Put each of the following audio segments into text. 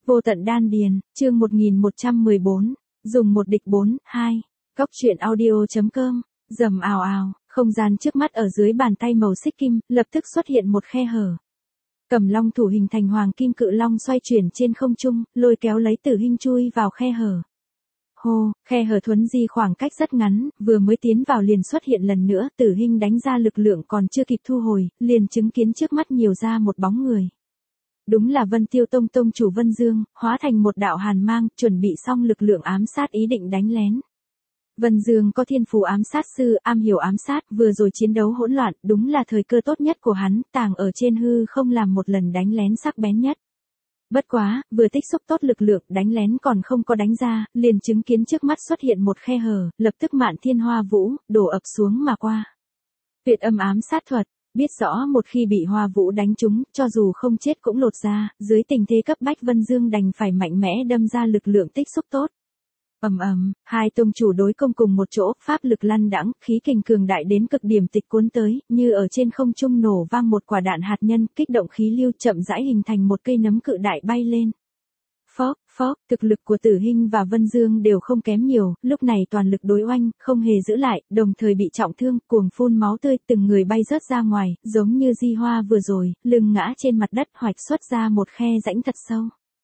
Vô tận đan điền, chương 1114, dùng một địch 4, 2. Góc truyện audio.com, rầm ào ào, không gian trước mắt ở dưới bàn tay màu xích kim, lập tức xuất hiện một khe hở. Cầm long thủ hình thành hoàng kim cự long xoay chuyển trên không trung, lôi kéo lấy Tử Hinh chui vào khe hở. Hô, khe hở thuấn di khoảng cách rất ngắn, vừa mới tiến vào liền xuất hiện lần nữa, Tử Hinh đánh ra lực lượng còn chưa kịp thu hồi, liền chứng kiến trước mắt nhiều ra một bóng người. Đúng là Vân Tiêu Tông tông chủ Vân Dương, hóa thành một đạo hàn mang, chuẩn bị xong lực lượng ám sát ý định đánh lén. Vân Dương có thiên phú ám sát sư, am hiểu ám sát, vừa rồi chiến đấu hỗn loạn, đúng là thời cơ tốt nhất của hắn, tàng ở trên hư không làm một lần đánh lén sắc bén nhất. Bất quá, vừa tích xúc tốt lực lượng đánh lén còn không có đánh ra, liền chứng kiến trước mắt xuất hiện một khe hở, lập tức Mạn Thiên Hoa Vũ, đổ ập xuống mà qua. Tuyệt âm ám sát thuật. Biết rõ một khi bị Hoa Vũ đánh trúng, cho dù không chết cũng lột ra, dưới tình thế cấp bách Vân Dương đành phải mạnh mẽ đâm ra lực lượng tích xúc tốt. Hai tông chủ đối công cùng một chỗ, pháp lực lăn đãng, khí kình cường đại đến cực điểm tịch cuốn tới, như ở trên không trung nổ vang một quả đạn hạt nhân, kích động khí lưu chậm rãi hình thành một cây nấm cự đại bay lên. Phốc, thực lực của Tử Hinh và Vân Dương đều không kém nhiều, lúc này toàn lực đối oanh, không hề giữ lại, đồng thời bị trọng thương, cuồng phun máu tươi, từng người bay rớt ra ngoài, giống như Di Hoa vừa rồi, lưng ngã trên mặt đất hoạch xuất ra một khe rãnh thật sâu.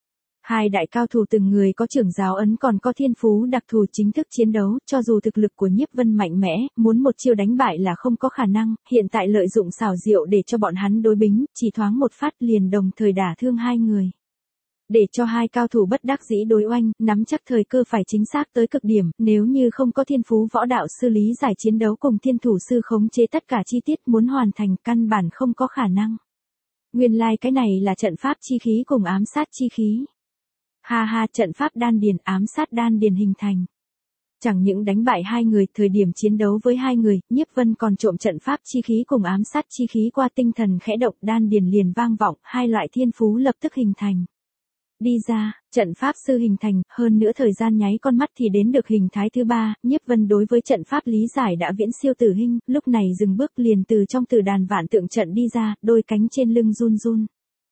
Hai đại cao thủ từng người có trưởng giáo ấn còn có thiên phú đặc thù chính thức chiến đấu, cho dù thực lực của Nhiếp Vân mạnh mẽ, muốn một chiêu đánh bại là không có khả năng, hiện tại lợi dụng xảo diệu để cho bọn hắn đối bính, chỉ thoáng một phát liền đồng thời đả thương hai người. Để cho hai cao thủ bất đắc dĩ đối oanh, nắm chắc thời cơ phải chính xác tới cực điểm, nếu như không có thiên phú võ đạo sư lý giải chiến đấu cùng thiên thủ sư khống chế tất cả chi tiết muốn hoàn thành căn bản không có khả năng. Nguyên lai cái này là trận pháp chi khí cùng ám sát chi khí. Ha, trận pháp đan điền ám sát đan điền hình thành. Chẳng những đánh bại hai người, thời điểm chiến đấu với hai người, Nhiếp Vân còn trộm trận pháp chi khí cùng ám sát chi khí qua tinh thần khẽ động, đan điền liền vang vọng, hai loại thiên phú lập tức hình thành. Đi ra, trận pháp sư hình thành, hơn nữa thời gian nháy con mắt thì đến được hình thái thứ ba, Nhiếp Vân đối với trận pháp lý giải đã viễn siêu Tử Hinh, lúc này dừng bước liền từ trong tử đàn vạn tượng trận đi ra, đôi cánh trên lưng run run.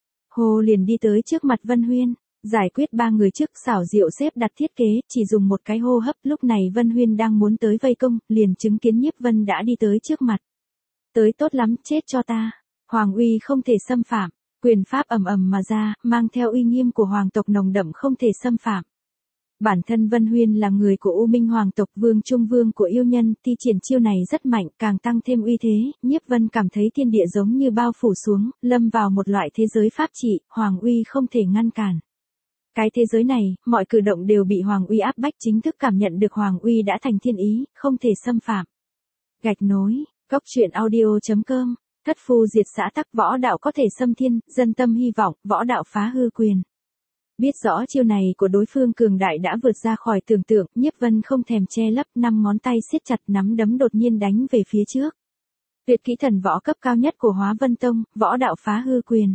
Hồ liền đi tới trước mặt Vân Huyên, giải quyết ba người trước xảo diệu xếp đặt thiết kế, chỉ dùng một cái hô hấp, lúc này Vân Huyên đang muốn tới vây công, liền chứng kiến Nhiếp Vân đã đi tới trước mặt. Tới tốt lắm, chết cho ta. Hoàng uy không thể xâm phạm. Quyền pháp ầm mà ra, mang theo uy nghiêm của hoàng tộc nồng đậm không thể xâm phạm. Bản thân Vân Huyên là người của U Minh hoàng tộc, vương trung vương của yêu nhân, thi triển chiêu này rất mạnh, càng tăng thêm uy thế, Nhiếp Vân cảm thấy thiên địa giống như bao phủ xuống, lâm vào một loại thế giới pháp trị, hoàng uy không thể ngăn cản. Cái thế giới này, mọi cử động đều bị hoàng uy áp bách, chính thức cảm nhận được hoàng uy đã thành thiên ý, không thể xâm phạm. Gạch nối, góc truyện audio.com. Thất phu diệt xã tắc, võ đạo có thể xâm thiên, dân tâm hy vọng, võ đạo phá hư quyền. Biết rõ chiêu này của đối phương cường đại đã vượt ra khỏi tưởng tượng, Nhiếp Vân không thèm che lấp, 5 ngón tay siết chặt nắm đấm đột nhiên đánh về phía trước. Tuyệt kỹ thần võ cấp cao nhất của Hóa Vân Tông, võ đạo phá hư quyền.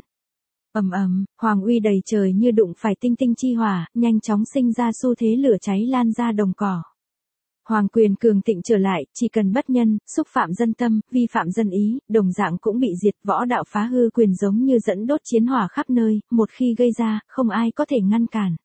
Hoàng uy đầy trời như đụng phải tinh tinh chi hỏa, nhanh chóng sinh ra xu thế lửa cháy lan ra đồng cỏ. Hoàng quyền cường thịnh trở lại, chỉ cần bất nhân, xúc phạm dân tâm, vi phạm dân ý, đồng dạng cũng bị diệt, võ đạo phá hư quyền giống như dẫn đốt chiến hỏa khắp nơi, một khi gây ra, không ai có thể ngăn cản.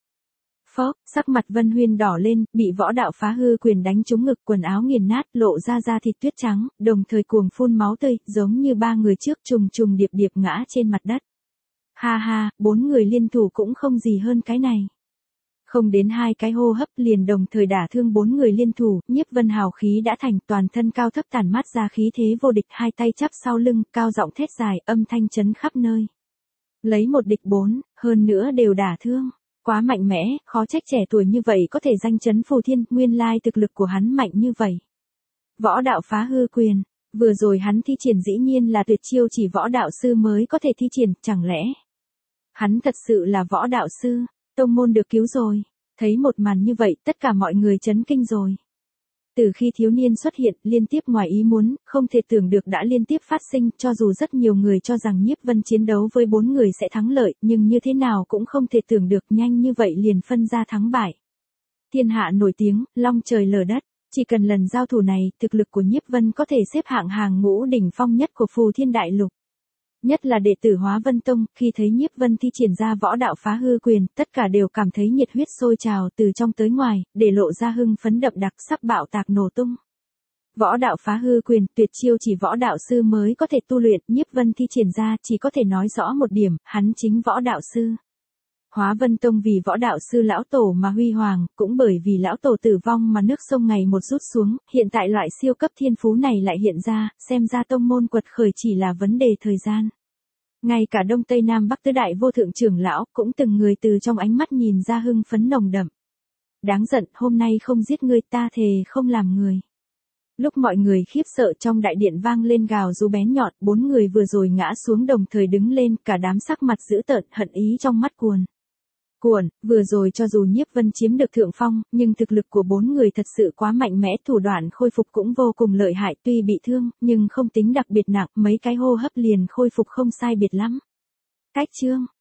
Sắc mặt Vân Huyên đỏ lên, bị võ đạo phá hư quyền đánh trúng ngực, quần áo nghiền nát, lộ ra da thịt tuyết trắng, đồng thời cuồng phun máu tươi, giống như ba người trước trùng điệp ngã trên mặt đất. Ha, 4 người liên thủ cũng không gì hơn cái này. Không đến 2 cái hô hấp liền đồng thời đả thương 4 người liên thủ, Nhiếp Vân hào khí đã thành, toàn thân cao thấp tản mát ra khí thế vô địch, hai tay chắp sau lưng, cao giọng thét dài, âm thanh chấn khắp nơi. Lấy một địch 4, hơn nữa đều đả thương. Quá mạnh mẽ, khó trách trẻ tuổi như vậy có thể danh chấn phù thiên, nguyên lai thực lực của hắn mạnh như vậy. Võ đạo phá hư quyền, vừa rồi hắn thi triển dĩ nhiên là tuyệt chiêu chỉ võ đạo sư mới có thể thi triển, chẳng lẽ hắn thật sự là võ đạo sư? Tông môn được cứu rồi. Thấy một màn như vậy, tất cả mọi người chấn kinh rồi. Từ khi thiếu niên xuất hiện, liên tiếp ngoài ý muốn, không thể tưởng được đã liên tiếp phát sinh, cho dù rất nhiều người cho rằng Nhiếp Vân chiến đấu với 4 người sẽ thắng lợi, nhưng như thế nào cũng không thể tưởng được, nhanh như vậy liền phân ra thắng bại. Thiên hạ nổi tiếng, long trời lở đất, chỉ cần lần giao thủ này, thực lực của Nhiếp Vân có thể xếp hạng hàng ngũ đỉnh phong nhất của Phù Thiên Đại Lục. Nhất là đệ tử Hóa Vân Tông, khi thấy Nhiếp Vân thi triển ra võ đạo phá hư quyền, tất cả đều cảm thấy nhiệt huyết sôi trào từ trong tới ngoài, để lộ ra hưng phấn đậm đặc sắp bạo tạc nổ tung. Võ đạo phá hư quyền, tuyệt chiêu chỉ võ đạo sư mới có thể tu luyện, Nhiếp Vân thi triển ra chỉ có thể nói rõ một điểm, hắn chính võ đạo sư. Hóa Vân Tông vì võ đạo sư lão tổ mà huy hoàng, cũng bởi vì lão tổ tử vong mà nước sông ngày một rút xuống, hiện tại loại siêu cấp thiên phú này lại hiện ra, xem ra tông môn quật khởi chỉ là vấn đề thời gian. Ngay cả Đông Tây Nam Bắc tứ đại vô thượng trưởng lão, cũng từng người từ trong ánh mắt nhìn ra hưng phấn nồng đậm. Đáng giận, hôm nay không giết ngươi, ta thề không làm người. Lúc mọi người khiếp sợ, trong đại điện vang lên gào rú bén nhọn, 4 người vừa rồi ngã xuống đồng thời đứng lên, cả đám sắc mặt dữ tợn, hận ý trong mắt cuồn. Vừa rồi cho dù Nhiếp Vân chiếm được thượng phong, nhưng thực lực của 4 người thật sự quá mạnh mẽ, thủ đoạn khôi phục cũng vô cùng lợi hại, tuy bị thương, nhưng không tính đặc biệt nặng, mấy cái hô hấp liền khôi phục không sai biệt lắm. Cách chương